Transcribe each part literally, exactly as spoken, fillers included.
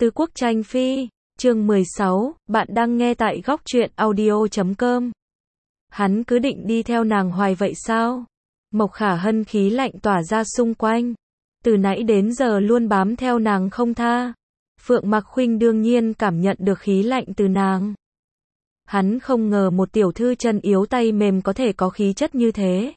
Tứ Quốc Tranh Phi, chương mười sáu, bạn đang nghe tại góc truyện audio chấm com. Hắn cứ định đi theo nàng hoài vậy sao? Mộc Khả Hân khí lạnh tỏa ra xung quanh. Từ nãy đến giờ luôn bám theo nàng không tha. Phượng Mặc Khuynh đương nhiên cảm nhận được khí lạnh từ nàng. Hắn không ngờ một tiểu thư chân yếu tay mềm có thể có khí chất như thế.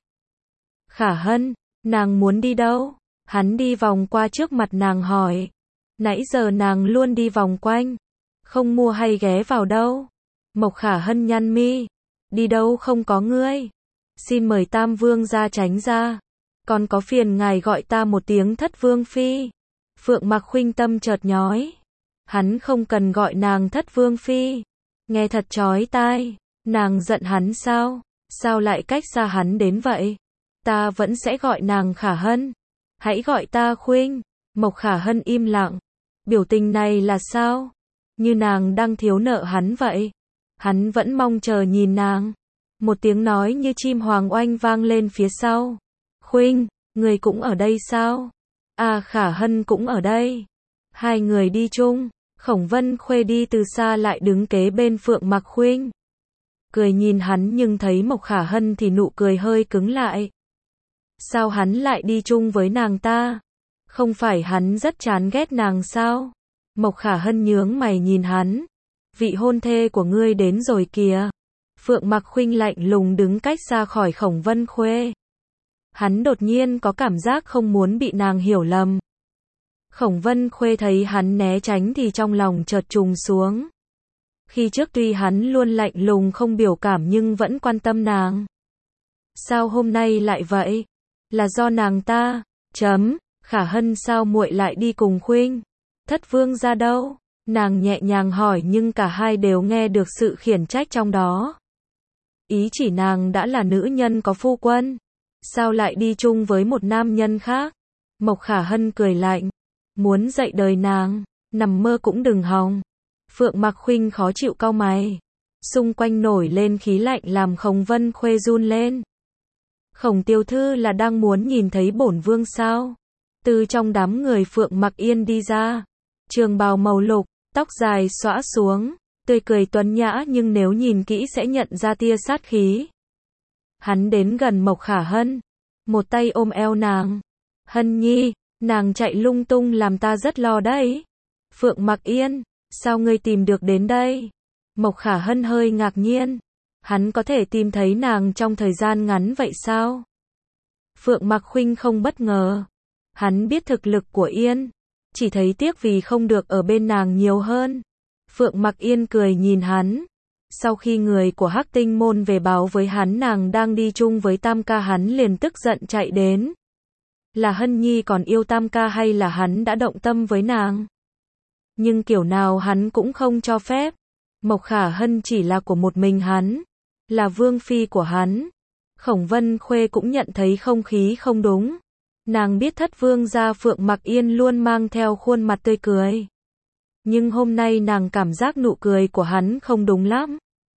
Khả Hân, nàng muốn đi đâu? Hắn đi vòng qua trước mặt nàng hỏi. Nãy giờ nàng luôn đi vòng quanh. Không mua hay ghé vào đâu? Mộc Khả Hân nhăn mi. Đi đâu không có ngươi. Xin mời Tam Vương ra tránh ra. Còn có phiền ngài gọi ta một tiếng Thất Vương Phi. Phượng Mặc Khuynh tâm chợt nhói. Hắn không cần gọi nàng Thất Vương Phi. Nghe thật chói tai. Nàng giận hắn sao? Sao lại cách xa hắn đến vậy? Ta vẫn sẽ gọi nàng Khả Hân. Hãy gọi ta Khuynh. Mộc Khả Hân im lặng. Biểu tình này là sao? Như nàng đang thiếu nợ hắn vậy. Hắn vẫn mong chờ nhìn nàng. Một tiếng nói như chim hoàng oanh vang lên phía sau. Khuynh, người cũng ở đây sao? À, Khả Hân cũng ở đây. Hai người đi chung. Khổng Vân Khuê đi từ xa lại đứng kế bên Phượng Mặc Khuynh. Cười nhìn hắn nhưng thấy Mộc Khả Hân thì nụ cười hơi cứng lại. Sao hắn lại đi chung với nàng ta? Không phải hắn rất chán ghét nàng sao? Mộc Khả Hân nhướng mày nhìn hắn. Vị hôn thê của ngươi đến rồi kìa. Phượng Mặc Khuynh lạnh lùng đứng cách xa khỏi Khổng Vân Khuê. Hắn đột nhiên có cảm giác không muốn bị nàng hiểu lầm. Khổng Vân Khuê thấy hắn né tránh thì trong lòng chợt trùng xuống. Khi trước tuy hắn luôn lạnh lùng không biểu cảm nhưng vẫn quan tâm nàng. Sao hôm nay lại vậy? Là do nàng ta. Chấm. Khả Hân sao muội lại đi cùng Khuynh? Thất Vương ra đâu? Nàng nhẹ nhàng hỏi nhưng cả hai đều nghe được sự khiển trách trong đó. Ý chỉ nàng đã là nữ nhân có phu quân. Sao lại đi chung với một nam nhân khác? Mộc Khả Hân cười lạnh. Muốn dạy đời nàng, nằm mơ cũng đừng hòng. Phượng Mặc Khuynh khó chịu cau mày. Xung quanh nổi lên khí lạnh làm Khổng Vân Khuê run lên. Khổng tiểu thư là đang muốn nhìn thấy bổn vương sao? Từ trong đám người Phượng Mặc Yên đi ra. Trường bào màu lục, tóc dài xõa xuống, tươi cười tuấn nhã nhưng nếu nhìn kỹ sẽ nhận ra tia sát khí. Hắn đến gần Mộc Khả Hân, một tay ôm eo nàng. Hân nhi, nàng chạy lung tung làm ta rất lo đấy. Phượng Mặc Yên, sao ngươi tìm được đến đây? Mộc Khả Hân hơi ngạc nhiên. Hắn có thể tìm thấy nàng trong thời gian ngắn vậy sao? Phượng Mặc Khuynh không bất ngờ. Hắn biết thực lực của Yên. Chỉ thấy tiếc vì không được ở bên nàng nhiều hơn. Phượng Mặc Yên cười nhìn hắn. Sau khi người của Hắc Tinh môn về báo với hắn nàng đang đi chung với Tam ca hắn liền tức giận chạy đến. Là Hân nhi còn yêu Tam ca hay là hắn đã động tâm với nàng? Nhưng kiểu nào hắn cũng không cho phép. Mộc Khả Hân chỉ là của một mình hắn. Là vương phi của hắn. Khổng Vân Khuê cũng nhận thấy không khí không đúng. Nàng biết Thất Vương gia Phượng Mặc Yên luôn mang theo khuôn mặt tươi cười. Nhưng hôm nay nàng cảm giác nụ cười của hắn không đúng lắm.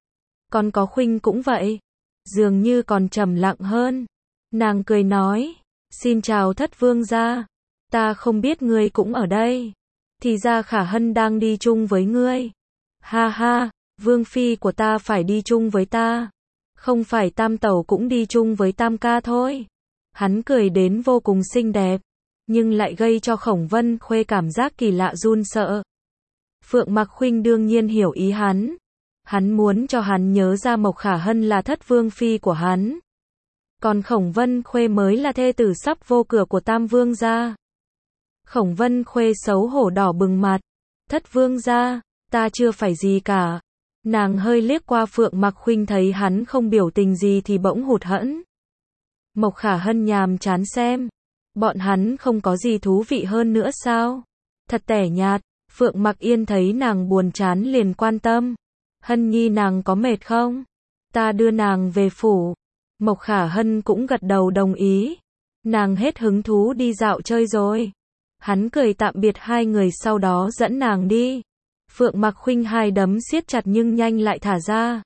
Còn có Khuynh cũng vậy. Dường như còn trầm lặng hơn. Nàng cười nói. Xin chào Thất Vương gia. Ta không biết ngươi cũng ở đây. Thì ra Khả Hân đang đi chung với ngươi. Ha ha, Vương phi của ta phải đi chung với ta. Không phải Tam tẩu cũng đi chung với Tam ca thôi. Hắn cười đến vô cùng xinh đẹp, nhưng lại gây cho Khổng Vân Khuê cảm giác kỳ lạ run sợ. Phượng Mặc Khuynh đương nhiên hiểu ý hắn. Hắn muốn cho hắn nhớ ra Mộc Khả Hân là Thất Vương phi của hắn. Còn Khổng Vân Khuê mới là thê tử sắp vô cửa của Tam Vương gia. Khổng Vân Khuê xấu hổ đỏ bừng mặt. Thất Vương gia, ta chưa phải gì cả. Nàng hơi liếc qua Phượng Mặc Khuynh thấy hắn không biểu tình gì thì bỗng hụt hẫng. Mộc Khả Hân nhàm chán xem. Bọn hắn không có gì thú vị hơn nữa sao? Thật tẻ nhạt. Phượng Mặc Yên thấy nàng buồn chán liền quan tâm. Hân nhi nàng có mệt không? Ta đưa nàng về phủ. Mộc Khả Hân cũng gật đầu đồng ý. Nàng hết hứng thú đi dạo chơi rồi. Hắn cười tạm biệt hai người sau đó dẫn nàng đi. Phượng Mặc Khuynh hai đấm siết chặt nhưng nhanh lại thả ra.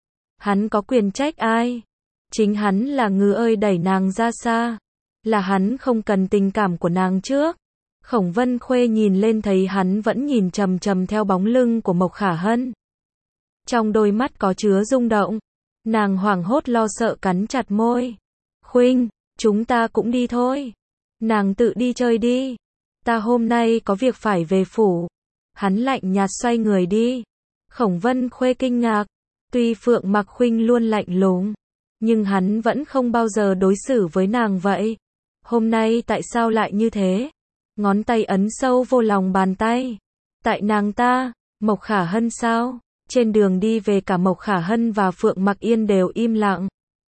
Hắn có quyền trách ai? Chính hắn là ngư ơi đẩy nàng ra xa. Là hắn không cần tình cảm của nàng trước. Khổng Vân Khuê nhìn lên thấy hắn vẫn nhìn chằm chằm theo bóng lưng của Mộc Khả Hân. Trong đôi mắt có chứa rung động. Nàng hoảng hốt lo sợ cắn chặt môi. Khuynh, chúng ta cũng đi thôi. Nàng tự đi chơi đi. Ta hôm nay có việc phải về phủ. Hắn lạnh nhạt xoay người đi. Khổng Vân Khuê kinh ngạc. Tuy Phượng Mặc Khuynh luôn lạnh lùng, nhưng hắn vẫn không bao giờ đối xử với nàng vậy. Hôm nay tại sao lại như thế? Ngón tay ấn sâu vô lòng bàn tay. Tại nàng ta, Mộc Khả Hân sao? Trên đường đi về cả Mộc Khả Hân và Phượng Mặc Yên đều im lặng.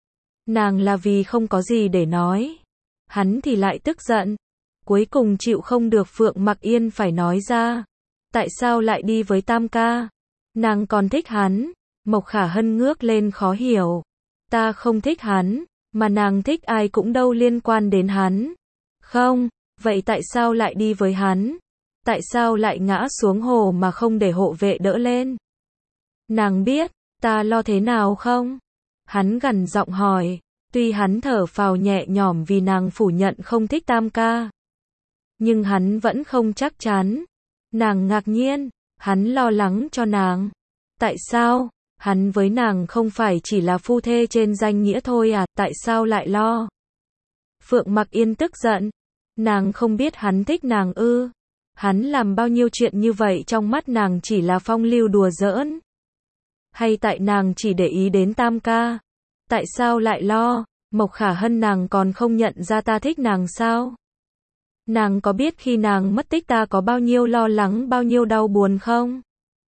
Nàng là vì không có gì để nói. Hắn thì lại tức giận. Cuối cùng chịu không được Phượng Mặc Yên phải nói ra. Tại sao lại đi với Tam ca? Nàng còn thích hắn. Mộc Khả Hân ngước lên khó hiểu. Ta không thích hắn, mà nàng thích ai cũng đâu liên quan đến hắn. Không, vậy tại sao lại đi với hắn? Tại sao lại ngã xuống hồ mà không để hộ vệ đỡ lên? Nàng biết, ta lo thế nào không? Hắn gằn giọng hỏi, tuy hắn thở phào nhẹ nhõm vì nàng phủ nhận không thích Tam ca. Nhưng hắn vẫn không chắc chắn. Nàng ngạc nhiên, hắn lo lắng cho nàng. Tại sao? Hắn với nàng không phải chỉ là phu thê trên danh nghĩa thôi à, tại sao lại lo? Phượng Mặc Yên tức giận. Nàng không biết hắn thích nàng ư? Hắn làm bao nhiêu chuyện như vậy trong mắt nàng chỉ là phong lưu đùa giỡn? Hay tại nàng chỉ để ý đến Tam ca? Tại sao lại lo? Mộc Khả Hân nàng còn không nhận ra ta thích nàng sao? Nàng có biết khi nàng mất tích ta có bao nhiêu lo lắng, bao nhiêu đau buồn không?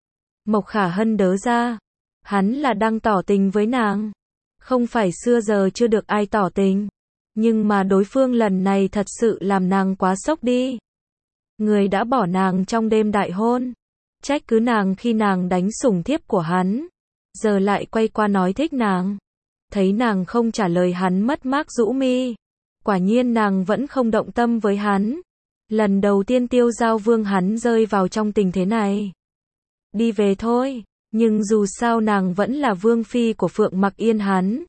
Mộc Khả Hân đớ ra. Hắn là đang tỏ tình với nàng. Không phải xưa giờ chưa được ai tỏ tình. Nhưng mà đối phương lần này thật sự làm nàng quá sốc đi. Người đã bỏ nàng trong đêm đại hôn. Trách cứ nàng khi nàng đánh sủng thiếp của hắn. Giờ lại quay qua nói thích nàng. Thấy nàng không trả lời hắn mất mát rũ mi. Quả nhiên nàng vẫn không động tâm với hắn. Lần đầu tiên Tiêu Giao Vương hắn rơi vào trong tình thế này. Đi về thôi. Nhưng dù sao nàng vẫn là vương phi của Phượng Mặc Yên hắn.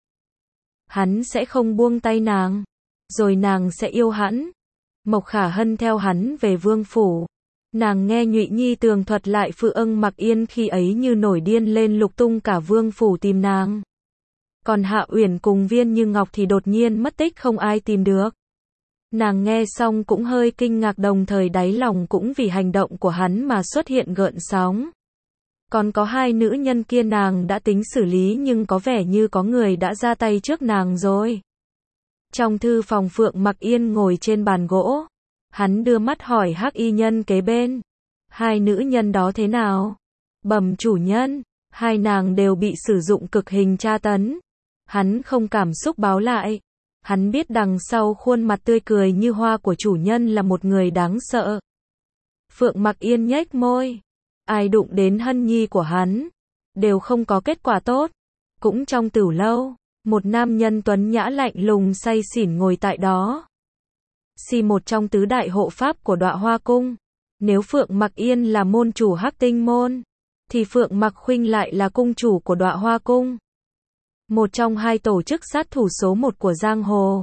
Hắn sẽ không buông tay nàng. Rồi nàng sẽ yêu hắn. Mộc Khả Hân theo hắn về vương phủ. Nàng nghe Nhụy Nhi tường thuật lại Phượng Mặc Yên khi ấy như nổi điên lên lục tung cả vương phủ tìm nàng. Còn Hạ Uyển cùng Viên Như Ngọc thì đột nhiên mất tích không ai tìm được. Nàng nghe xong cũng hơi kinh ngạc, đồng thời đáy lòng cũng vì hành động của hắn mà xuất hiện gợn sóng. Còn có hai nữ nhân kia nàng đã tính xử lý nhưng có vẻ như có người đã ra tay trước nàng rồi. Trong thư phòng Phượng Mặc Yên ngồi trên bàn gỗ. Hắn đưa mắt hỏi Hắc y nhân kế bên. Hai nữ nhân đó thế nào? Bẩm chủ nhân, hai nàng đều bị sử dụng cực hình tra tấn. Hắn không cảm xúc báo lại. Hắn biết đằng sau khuôn mặt tươi cười như hoa của chủ nhân là một người đáng sợ. Phượng Mặc Yên nhếch môi. Ai đụng đến Hân Nhi của hắn, đều không có kết quả tốt. Cũng trong tửu lâu, một nam nhân tuấn nhã lạnh lùng say xỉn ngồi tại đó. Si một trong tứ đại hộ pháp của Đọa Hoa Cung. Nếu Phượng Mặc Yên là môn chủ Hắc Tinh môn, thì Phượng Mặc Khuynh lại là cung chủ của Đọa Hoa Cung. Một trong hai tổ chức sát thủ số một của giang hồ.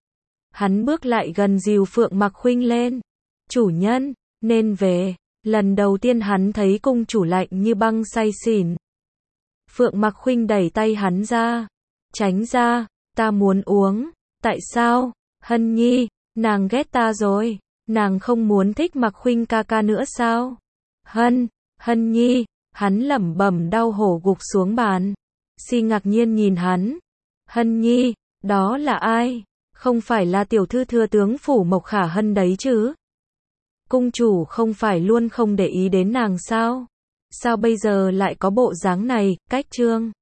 Hắn bước lại gần dìu Phượng Mặc Khuynh lên. Chủ nhân, nên về. Lần đầu tiên hắn thấy cung chủ lạnh như băng say xỉn. Phượng Mặc Khuynh đẩy tay hắn ra. Tránh ra, ta muốn uống. Tại sao? Hân Nhi, nàng ghét ta rồi. Nàng không muốn thích Mặc Khuynh ca ca nữa sao? Hân, Hân Nhi, hắn lẩm bẩm đau hổ gục xuống bàn. Si ngạc nhiên nhìn hắn. Hân Nhi, đó là ai? Không phải là tiểu thư thừa tướng phủ Mộc Khả Hân đấy chứ? Cung chủ không phải luôn không để ý đến nàng sao? Sao bây giờ lại có bộ dáng này? Cách chương